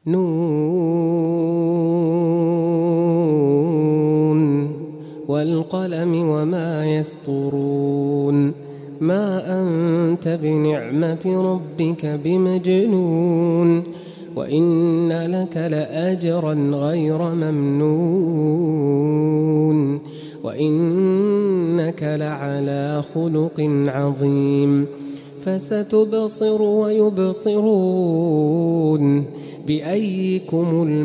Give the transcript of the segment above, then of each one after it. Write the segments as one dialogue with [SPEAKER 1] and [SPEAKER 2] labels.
[SPEAKER 1] نون والقلم وما يسطرون ما أنت بنعمة ربك بمجنون وإن لك لأجرا غير ممنون وإنك لعلى خلق عظيم فستبصر ويبصرون بأيكم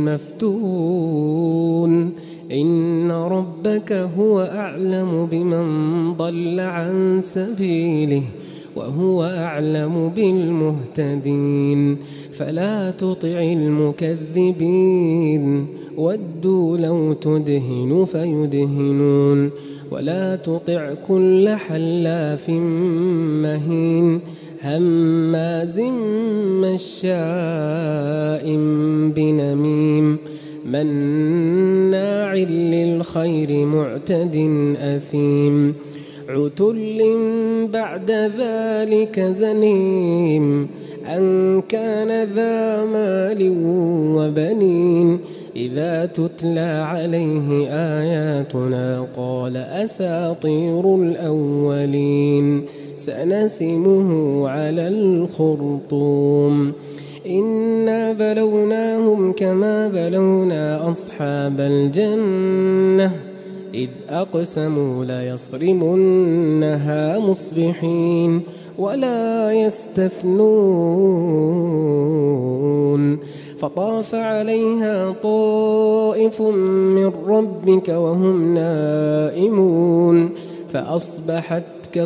[SPEAKER 1] المفتون إن ربك هو أعلم بمن ضل عن سبيله وهو أعلم بالمهتدين فلا تطع المكذبين ودوا لو تدهن فيدهنون ولا تطع كل حلاف مهين هماز مشاء بنميم مناع للخير معتد أثيم عتل بعد ذلك زنيم أن كان ذا مال وبنين إذا تتلى عليه آياتنا قال أساطير الأولين سنسمه على الخرطوم إنا بلوناهم كما بلونا أصحاب الجنة إذ أقسموا ليصرمنها مصبحين ولا يستثنون فطاف عليها طائف من ربك وهم نائمون فأصبحت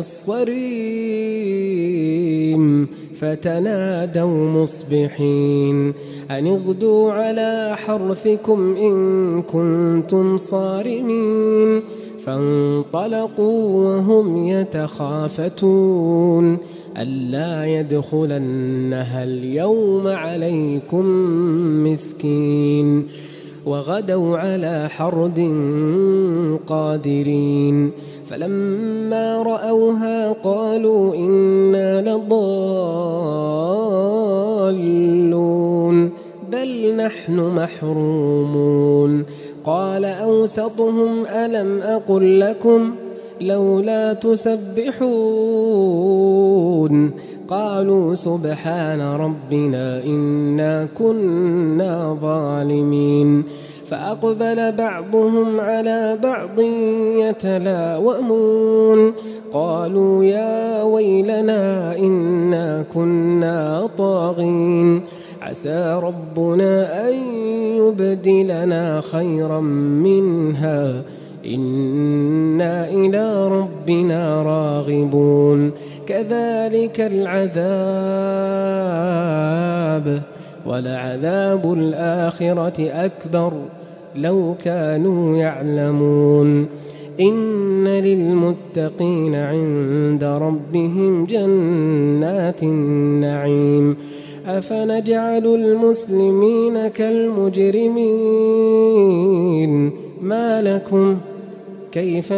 [SPEAKER 1] كالصريم فتنادوا مصبحين أن اغدوا على حرثكم إن كنتم صارمين فانطلقوا وهم يتخافتون ألا يدخلنها اليوم عليكم مسكين وغدوا على حرد قادرين فلما رأوها قالوا إنا لضالون بل نحن محرومون قال أوسطهم ألم أقل لكم لولا تسبحون قالوا سبحان ربنا إنا كنا ظالمين فأقبل بعضهم على بعض يتلاومون قالوا يا ويلنا إنا كنا طاغين عسى ربنا أن يبدلنا خيرا منها إنا إلى ربنا راغبون كذلك العذاب ولعذاب الآخرة أكبر لو كانوا يعلمون إن للمتقين عند ربهم جنات النعيم أفنجعل المسلمين كالمجرمين ما لكم كيف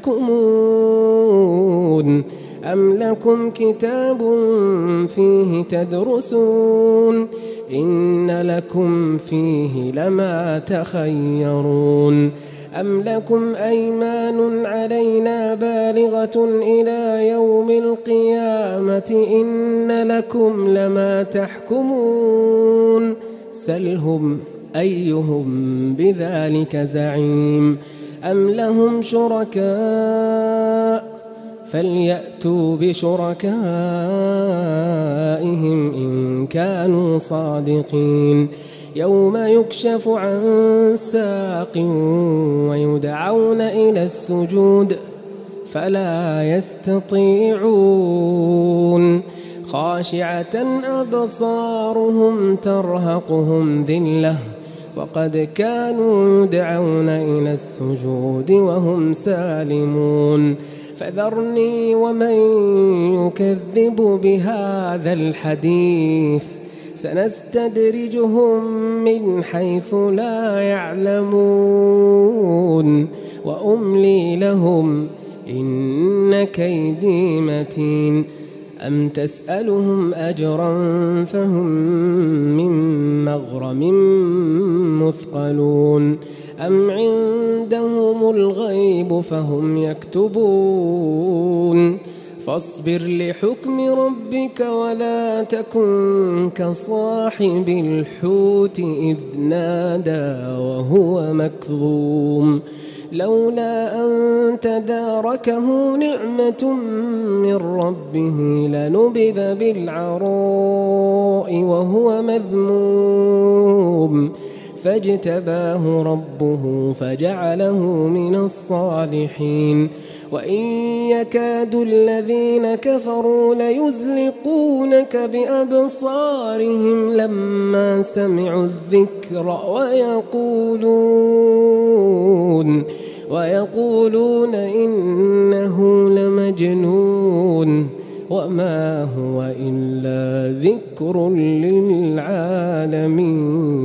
[SPEAKER 1] تحكمون أم لكم كتاب فيه تدرسون إن لكم فيه لما تخيرون أم لكم أيمان علينا بالغة إلى يوم القيامة إن لكم لما تحكمون سلهم أيهم بذلك زعيم أم لهم شركاء فليأتوا بشركائهم إن كانوا صادقين يوم يكشف عن ساق ويدعون إلى السجود فلا يستطيعون خاشعة أبصارهم ترهقهم ذلة وقد كانوا يدعون إلى السجود وهم سالمون فذرني ومن يكذب بهذا الحديث سنستدرجهم من حيث لا يعلمون وأملي لهم إن كيدي متين أم تسألهم أجرا فهم من مغرم مثقلون أم عندهم الغيب فهم يكتبون فاصبر لحكم ربك ولا تكن كصاحب الحوت إذ نادى وهو مكظوم لولا أن تداركه نعمة من ربه لنبذ بالعراء وهو مذموم فاجتباه ربه فجعله من الصالحين وإن يكاد الذين كفروا ليزلقونك بأبصارهم لما سمعوا الذكر ويقولون إنه لمجنون وما هو إلا ذكر للعالمين.